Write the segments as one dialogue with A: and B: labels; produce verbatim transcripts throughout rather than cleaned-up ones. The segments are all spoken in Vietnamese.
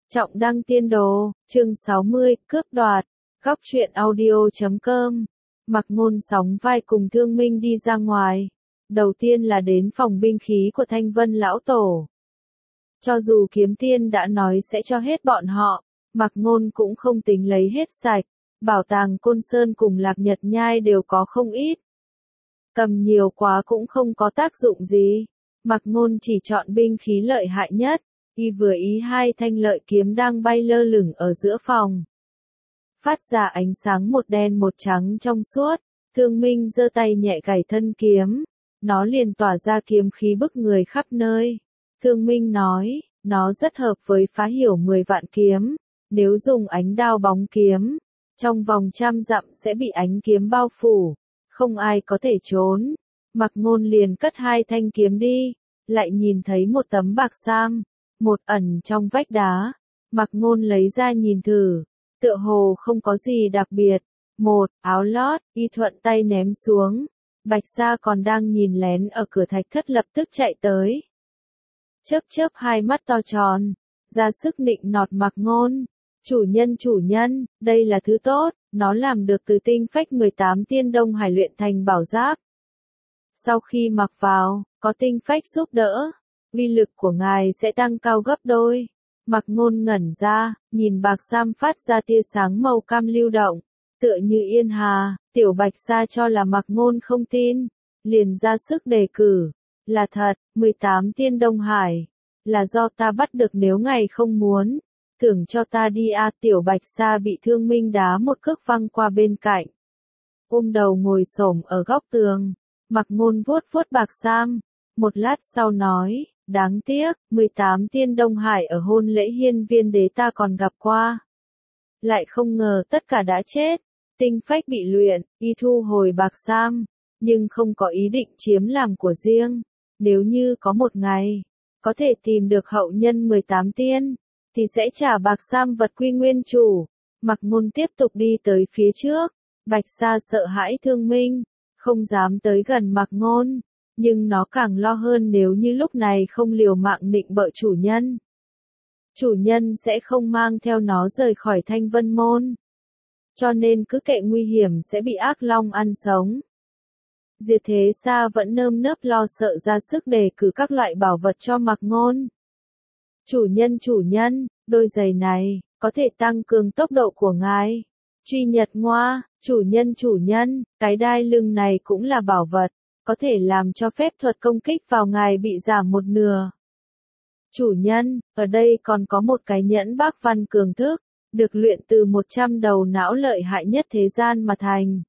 A: Trọng Đăng Tiên Đồ, chương sáu mươi, cướp đoạt, góc truyện audio chấm com. Mặc Ngôn sóng vai cùng Thương Minh đi ra ngoài. Đầu tiên là đến phòng binh khí của Thanh Vân lão tổ. Cho dù Kiếm Tiên đã nói sẽ cho hết bọn họ, Mặc Ngôn cũng không tính lấy hết sạch. Bảo tàng Côn Sơn cùng Lạc Nhật Nhai đều có không ít. Cầm nhiều quá cũng không có tác dụng gì. Mặc Ngôn chỉ chọn binh khí lợi hại nhất. Y vừa ý hai thanh lợi kiếm đang bay lơ lửng ở giữa phòng. Phát ra ánh sáng một đen một trắng trong suốt, Thương Minh giơ tay nhẹ gảy thân kiếm. Nó liền tỏa ra kiếm khí bức người khắp nơi. Thương Minh nói, nó rất hợp với phá hiểu mười vạn kiếm. Nếu dùng ánh đao bóng kiếm, trong vòng trăm dặm sẽ bị ánh kiếm bao phủ. Không ai có thể trốn. Mặc Ngôn liền cất hai thanh kiếm đi. Lại nhìn thấy một tấm bạc sam. Một ẩn trong vách đá, Mặc Ngôn lấy ra nhìn thử, tựa hồ không có gì đặc biệt. Một, áo lót, y thuận tay ném xuống. Bạch Sa còn đang nhìn lén ở cửa thạch thất lập tức chạy tới. Chớp chớp hai mắt to tròn, ra sức nịnh nọt Mặc Ngôn. Chủ nhân chủ nhân, đây là thứ tốt, nó làm được từ tinh phách mười tám tiên Đông Hải luyện thành bảo giáp. Sau khi mặc vào, có tinh phách giúp đỡ. Uy lực của ngài sẽ tăng cao gấp đôi. Mặc Ngôn ngẩn ra, nhìn bạc sam phát ra tia sáng màu cam lưu động, tựa như yên hà. Tiểu Bạch Sa cho là Mặc Ngôn không tin, liền ra sức đề cử. Là thật, mười tám tiên Đông Hải, là do ta bắt được, nếu ngài không muốn, thưởng cho ta đi a. Tiểu Bạch Sa bị Thương Minh đá một cước văng qua bên cạnh, ôm đầu ngồi xổm ở góc tường. Mặc Ngôn vuốt vuốt bạc sam, một lát sau nói. Đáng tiếc, mười tám tiên Đông Hải ở hôn lễ hiên viên đế ta còn gặp qua. Lại không ngờ tất cả đã chết. Tinh phách bị luyện, y thu hồi bạc sam, nhưng không có ý định chiếm làm của riêng. Nếu như có một ngày, có thể tìm được hậu nhân mười tám tiên, thì sẽ trả bạc sam vật quy nguyên chủ. Mặc Ngôn tiếp tục đi tới phía trước. Bạch Sa sợ hãi Thương Minh, không dám tới gần Mặc Ngôn. Nhưng nó càng lo hơn nếu như lúc này không liều mạng nịnh bợ chủ nhân. Chủ nhân sẽ không mang theo nó rời khỏi Thanh Vân Môn. Cho nên cứ kệ nguy hiểm sẽ bị ác long ăn sống. Diệt Thế Sa vẫn nơm nớp lo sợ ra sức đề cử các loại bảo vật cho Mặc Ngôn. Chủ nhân chủ nhân, đôi giày này, có thể tăng cường tốc độ của ngài. Truy Nhật Ngoa, chủ nhân chủ nhân, cái đai lưng này cũng là bảo vật. Có thể làm cho phép thuật công kích vào ngài bị giảm một nửa. Chủ nhân, ở đây còn có một cái nhẫn bác văn cường thức, được luyện từ một trăm đầu não lợi hại nhất thế gian mà thành.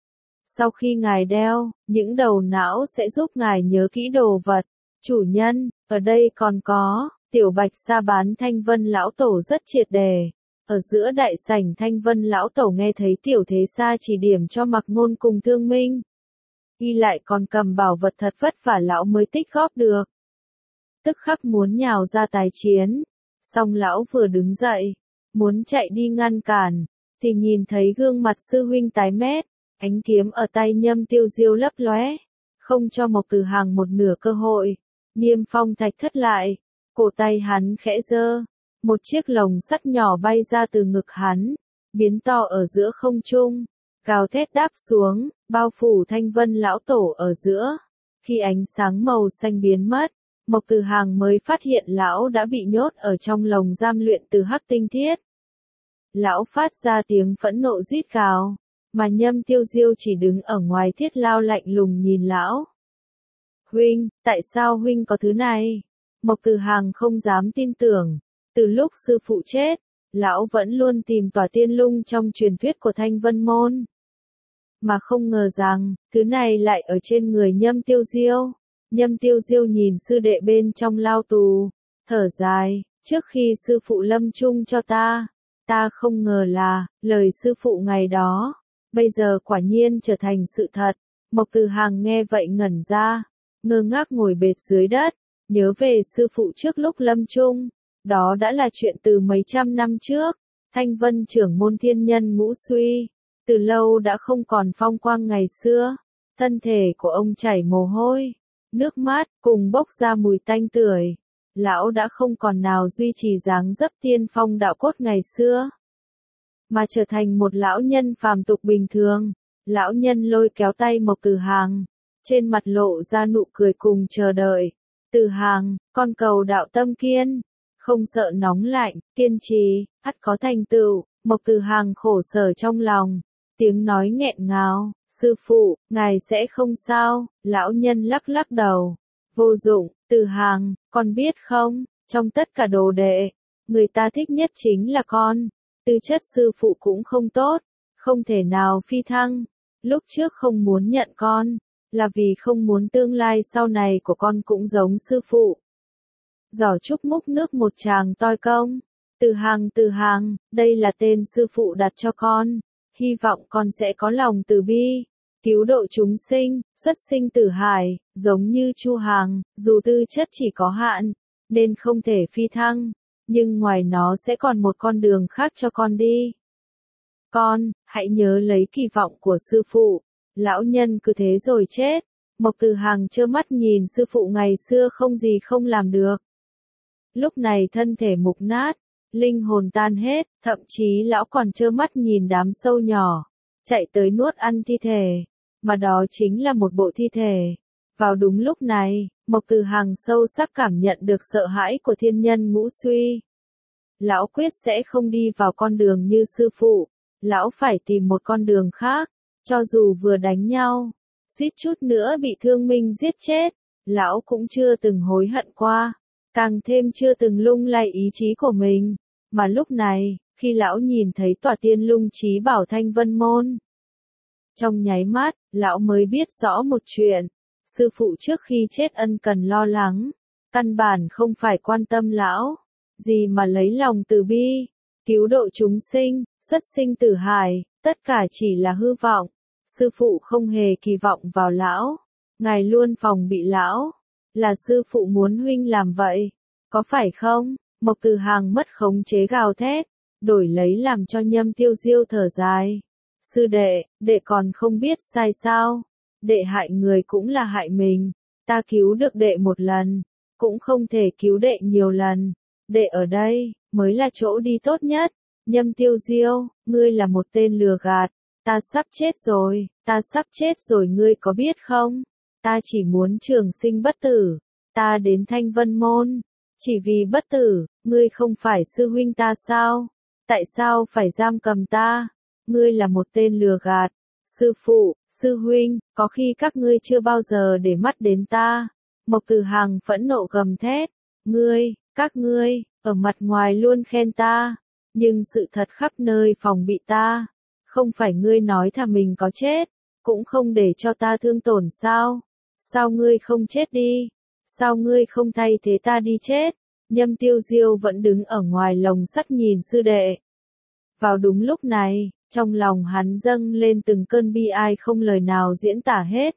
A: Sau khi ngài đeo, những đầu não sẽ giúp ngài nhớ kỹ đồ vật. Chủ nhân, ở đây còn có, Tiểu Bạch Sa bán Thanh Vân lão tổ rất triệt đề. Ở giữa đại sảnh Thanh Vân lão tổ nghe thấy Tiểu Thế Sa chỉ điểm cho Mặc Ngôn cùng Thương Minh. Y lại còn cầm bảo vật thật vất vả lão mới tích góp được. Tức khắc muốn nhào ra tái chiến. Song lão vừa đứng dậy, muốn chạy đi ngăn cản, thì nhìn thấy gương mặt sư huynh tái mét, ánh kiếm ở tay Nhâm Tiêu Diêu lấp lóe, không cho Mộc Tử Hằng một nửa cơ hội. Niêm phong thạch thất lại, cổ tay hắn khẽ giơ, một chiếc lồng sắt nhỏ bay ra từ ngực hắn, biến to ở giữa không trung. Gào thét đáp xuống, bao phủ Thanh Vân lão tổ ở giữa. Khi ánh sáng màu xanh biến mất, Mộc Tử Hằng mới phát hiện lão đã bị nhốt ở trong lồng giam luyện từ hắc tinh thiết. Lão phát ra tiếng phẫn nộ rít gào, mà Nhâm Tiêu Diêu chỉ đứng ở ngoài thiết lao lạnh lùng nhìn lão. Huynh, tại sao huynh có thứ này? Mộc Tử Hằng không dám tin tưởng. Từ lúc sư phụ chết, lão vẫn luôn tìm tỏa tiên lung trong truyền thuyết của Thanh Vân Môn. Mà không ngờ rằng, thứ này lại ở trên người Nhâm Tiêu Diêu. Nhâm Tiêu Diêu nhìn sư đệ bên trong lao tù, thở dài, trước khi sư phụ lâm chung cho ta, ta không ngờ là, lời sư phụ ngày đó, bây giờ quả nhiên trở thành sự thật. Mộc Tử Hằng nghe vậy ngẩn ra, ngơ ngác ngồi bệt dưới đất, nhớ về sư phụ trước lúc lâm chung. Đó đã là chuyện từ mấy trăm năm trước. Thanh Vân trưởng môn thiên nhân ngũ suy, từ lâu đã không còn phong quang ngày xưa. Thân thể của ông chảy mồ hôi, nước mắt, cùng bốc ra mùi tanh tưởi. lão đã không còn nào duy trì dáng dấp tiên phong đạo cốt ngày xưa, mà trở thành một lão nhân phàm tục bình thường. Lão nhân lôi kéo tay Mộc Tử Hàng, trên mặt lộ ra nụ cười cùng chờ đợi. Tử Hàng, con cầu đạo tâm kiên, không sợ nóng lạnh, kiên trì, ắt có thành tựu. Mộc Tử Hàng khổ sở trong lòng, tiếng nói nghẹn ngào, sư phụ, ngài sẽ không sao. Lão nhân lắc lắc đầu, vô dụng. Tử Hàng, con biết không, trong tất cả đồ đệ, người ta thích nhất chính là con. Tư chất sư phụ cũng không tốt, không thể nào phi thăng. Lúc trước không muốn nhận con, là vì không muốn tương lai sau này của con cũng giống sư phụ. Giỏ Trúc múc nước một tràng toi công. Tử Hàng, Tử Hàng, đây là tên sư phụ đặt cho con, hy vọng con sẽ có lòng từ bi, cứu độ chúng sinh, xuất sinh tử hải, giống như Chu Hàng, dù tư chất chỉ có hạn, nên không thể phi thăng, nhưng ngoài nó sẽ còn một con đường khác cho con đi. Con, hãy nhớ lấy kỳ vọng của sư phụ. Lão nhân cứ thế rồi chết. Mộc Tử Hàng trơ mắt nhìn sư phụ ngày xưa không gì không làm được. Lúc này thân thể mục nát, linh hồn tan hết, thậm chí lão còn trơ mắt nhìn đám sâu nhỏ chạy tới nuốt ăn thi thể, mà đó chính là một bộ thi thể. Vào đúng lúc này, Mộc Tử Hàng sâu sắc cảm nhận được sợ hãi của thiên nhân ngũ suy. Lão quyết sẽ không đi vào con đường như sư phụ, lão phải tìm một con đường khác, cho dù vừa đánh nhau, suýt chút nữa bị Thương Minh giết chết, lão cũng chưa từng hối hận qua, càng thêm chưa từng lung lay ý chí của mình. Mà lúc này, khi lão nhìn thấy tòa tiên lung trí bảo Thanh Vân Môn, trong nháy mắt, lão mới biết rõ một chuyện, sư phụ trước khi chết ân cần lo lắng, căn bản không phải quan tâm lão, gì mà lấy lòng từ bi, cứu độ chúng sinh, xuất sinh tử hải, tất cả chỉ là hư vọng. Sư phụ không hề kỳ vọng vào lão, ngài luôn phòng bị lão, là sư phụ muốn huynh làm vậy, có phải không? Mộc Tử Hàng mất khống chế gào thét, đổi lấy làm cho Nhâm Tiêu Diêu thở dài. Sư đệ, đệ còn không biết sai sao, đệ hại người cũng là hại mình, ta cứu được đệ một lần, cũng không thể cứu đệ nhiều lần, đệ ở đây, mới là chỗ đi tốt nhất. Nhâm Tiêu Diêu, ngươi là một tên lừa gạt, ta sắp chết rồi, ta sắp chết rồi ngươi có biết không? Ta chỉ muốn trường sinh bất tử, ta đến Thanh Vân Môn, chỉ vì bất tử. Ngươi không phải sư huynh ta sao? Tại sao phải giam cầm ta? Ngươi là một tên lừa gạt. Sư phụ, sư huynh, có khi các ngươi chưa bao giờ để mắt đến ta. Mộc Tử Hàng phẫn nộ gầm thét. Ngươi, các ngươi, ở mặt ngoài luôn khen ta, nhưng sự thật khắp nơi phòng bị ta. Không phải ngươi nói thà mình có chết, cũng không để cho ta thương tổn sao? Sao ngươi không chết đi? Sao ngươi không thay thế ta đi chết? Nhâm Tiêu Diêu vẫn đứng ở ngoài lồng sắt nhìn sư đệ. Vào đúng lúc này, trong lòng hắn dâng lên từng cơn bi ai không lời nào diễn tả hết.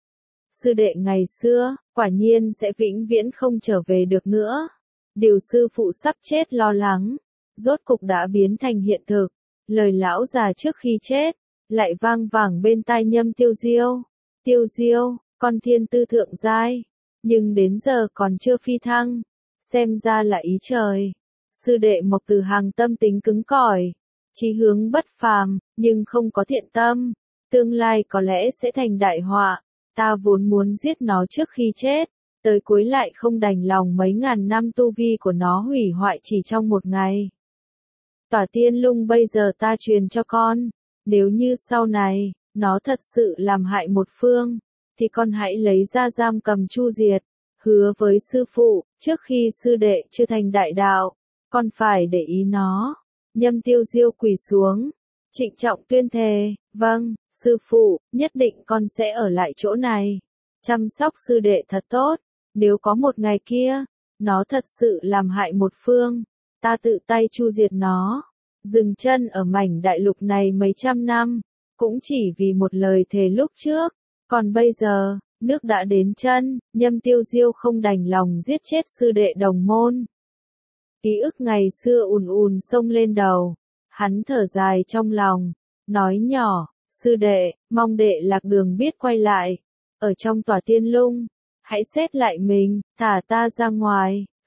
A: Sư đệ ngày xưa, quả nhiên sẽ vĩnh viễn không trở về được nữa. Điều sư phụ sắp chết lo lắng, rốt cục đã biến thành hiện thực. Lời lão già trước khi chết, lại vang vẳng bên tai Nhâm Tiêu Diêu. Tiêu Diêu, con thiên tư thượng giai, nhưng đến giờ còn chưa phi thăng, xem ra là ý trời. Sư đệ Mộc Tử Hàng tâm tính cứng cỏi, chí hướng bất phàm, nhưng không có thiện tâm, tương lai có lẽ sẽ thành đại họa. Ta vốn muốn giết nó trước khi chết, tới cuối lại không đành lòng mấy ngàn năm tu vi của nó hủy hoại chỉ trong một ngày. Tỏa tiên lung bây giờ ta truyền cho con, nếu như sau này, nó thật sự làm hại một phương, thì con hãy lấy ra giam cầm Chu Diệt, hứa với sư phụ, trước khi sư đệ chưa thành đại đạo, con phải để ý nó. Nhâm Tiêu Diêu quỳ xuống, trịnh trọng tuyên thề, vâng, sư phụ, nhất định con sẽ ở lại chỗ này, chăm sóc sư đệ thật tốt, nếu có một ngày kia, nó thật sự làm hại một phương, ta tự tay chu diệt nó, dừng chân ở mảnh đại lục này mấy trăm năm, cũng chỉ vì một lời thề lúc trước, còn bây giờ, nước đã đến chân, Nhâm Tiêu Diêu không đành lòng giết chết sư đệ đồng môn. Ký ức ngày xưa ùn ùn xông lên đầu, hắn thở dài trong lòng, nói nhỏ, sư đệ, mong đệ lạc đường biết quay lại, ở trong tòa tiên lung, hãy xét lại mình, thả ta ra ngoài.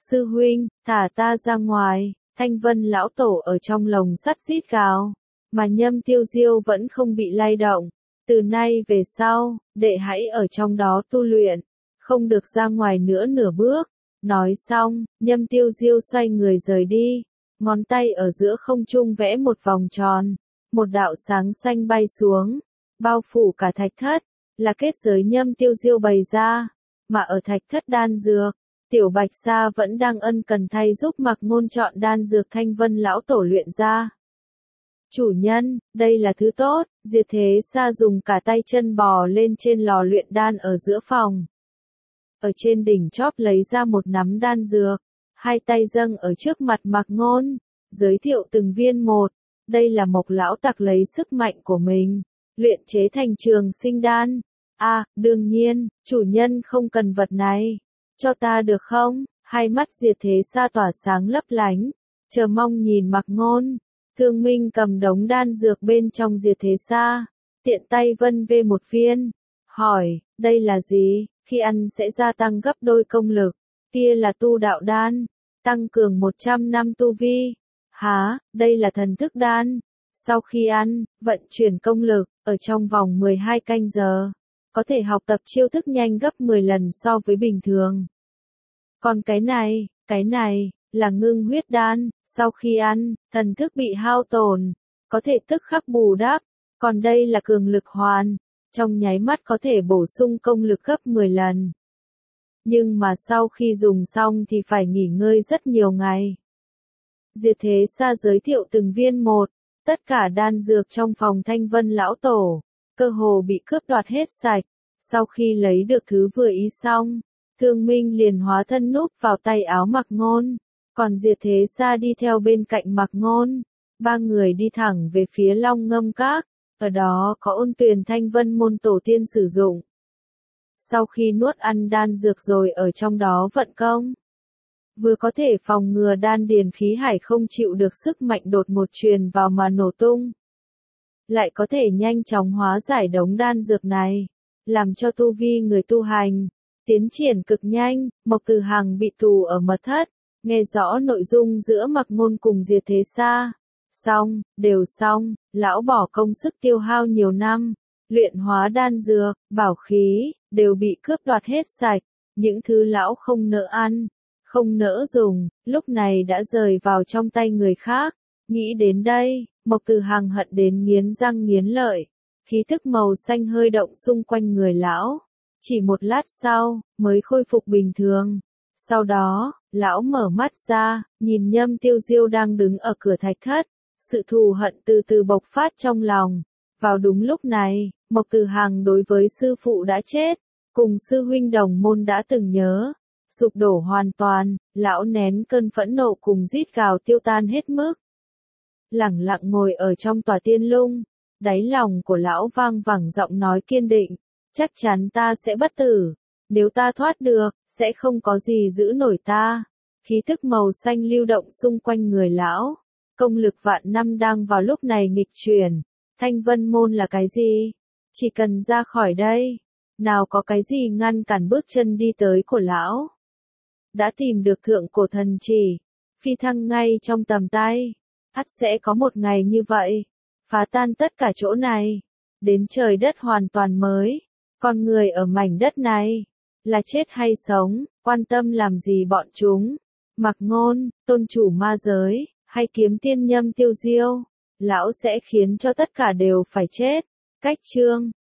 A: Sư huynh, thả ta ra ngoài, Thanh Vân lão tổ ở trong lồng sắt rít gào, mà Nhâm Tiêu Diêu vẫn không bị lay động. Từ nay về sau, đệ hãy ở trong đó tu luyện, không được ra ngoài nữa nửa bước. Nói xong, Nhâm Tiêu Diêu xoay người rời đi, ngón tay ở giữa không trung vẽ một vòng tròn, một đạo sáng xanh bay xuống, bao phủ cả thạch thất, là kết giới Nhâm Tiêu Diêu bày ra, mà ở thạch thất đan dược, Tiểu Bạch Sa vẫn đang ân cần thay giúp Mạc Ngôn chọn đan dược Thanh Vân lão tổ luyện ra. Chủ nhân, đây là thứ tốt, Diệt Thế Sa dùng cả tay chân bò lên trên lò luyện đan ở giữa phòng. Ở trên đỉnh chóp lấy ra một nắm đan dược, hai tay dâng ở trước mặt Mạc Ngôn, giới thiệu từng viên một, đây là Mộc lão tặc lấy sức mạnh của mình, luyện chế thành trường sinh đan. À, đương nhiên, chủ nhân không cần vật này, cho ta được không? Hai mắt Diệt Thế Sa tỏa sáng lấp lánh, chờ mong nhìn Mạc Ngôn. Thương Minh cầm đống đan dược bên trong Diệt Thế Sa, tiện tay vân về một viên, hỏi, đây là gì? Khi ăn sẽ gia tăng gấp đôi công lực, kia là tu đạo đan, tăng cường một trăm năm tu vi. Hả, đây là thần thức đan. Sau khi ăn, vận chuyển công lực, ở trong vòng mười hai canh giờ, có thể học tập chiêu thức nhanh gấp mười lần so với bình thường. Còn cái này, cái này, là ngưng huyết đan, sau khi ăn, thần thức bị hao tổn, có thể tức khắc bù đắp, còn đây là cường lực hoàn, trong nháy mắt có thể bổ sung công lực gấp mười lần. Nhưng mà sau khi dùng xong thì phải nghỉ ngơi rất nhiều ngày. Diệt Thế Sa giới thiệu từng viên một, tất cả đan dược trong phòng Thanh Vân lão tổ, cơ hồ bị cướp đoạt hết sạch, sau khi lấy được thứ vừa ý xong, Thương Minh liền hóa thân núp vào tay áo Mạc Ngôn, còn Diệt Thế Sa đi theo bên cạnh Mạc Ngôn, ba người đi thẳng về phía Long Ngâm Các, ở đó có ôn tuyền Thanh Vân môn tổ tiên sử dụng. Sau khi nuốt ăn đan dược rồi ở trong đó vận công, vừa có thể phòng ngừa đan điền khí hải không chịu được sức mạnh đột ngột truyền vào mà nổ tung, lại có thể nhanh chóng hóa giải đống đan dược này, làm cho tu vi người tu hành tiến triển cực nhanh. Mộc Từ Hằng bị tù ở mật thất, nghe rõ nội dung giữa Mạc Ngôn cùng Diệt Thế Sa. Xong, đều xong, lão bỏ công sức tiêu hao nhiều năm, luyện hóa đan dược, bảo khí, đều bị cướp đoạt hết sạch, những thứ lão không nỡ ăn, không nỡ dùng, lúc này đã rời vào trong tay người khác. Nghĩ đến đây, Mộc Từ Hằng hận đến nghiến răng nghiến lợi, khí thức màu xanh hơi động xung quanh người lão, chỉ một lát sau, mới khôi phục bình thường. Sau đó, lão mở mắt ra, nhìn Nhâm Tiêu Diêu đang đứng ở cửa thạch thất, sự thù hận từ từ bộc phát trong lòng. Vào đúng lúc này, Mộc Từ Hằng đối với sư phụ đã chết, cùng sư huynh đồng môn đã từng nhớ, sụp đổ hoàn toàn, lão nén cơn phẫn nộ cùng rít gào tiêu tan hết mức. Lẳng lặng ngồi ở trong tòa tiên lung, đáy lòng của lão vang vẳng giọng nói kiên định, chắc chắn ta sẽ bất tử, nếu ta thoát được, sẽ không có gì giữ nổi ta. Khí thức màu xanh lưu động xung quanh người lão, công lực vạn năm đang vào lúc này nghịch chuyển. Thanh Vân môn là cái gì? Chỉ cần ra khỏi đây, nào có cái gì ngăn cản bước chân đi tới của lão. Đã tìm được thượng cổ thần chỉ, phi thăng ngay trong tầm tay, ắt sẽ có một ngày như vậy, phá tan tất cả chỗ này, đến trời đất hoàn toàn mới. Con người ở mảnh đất này, là chết hay sống, quan tâm làm gì bọn chúng. Mạc Ngôn, tôn chủ ma giới, hay kiếm tiên Nhâm Tiêu Diêu, lão sẽ khiến cho tất cả đều phải chết. Cách chương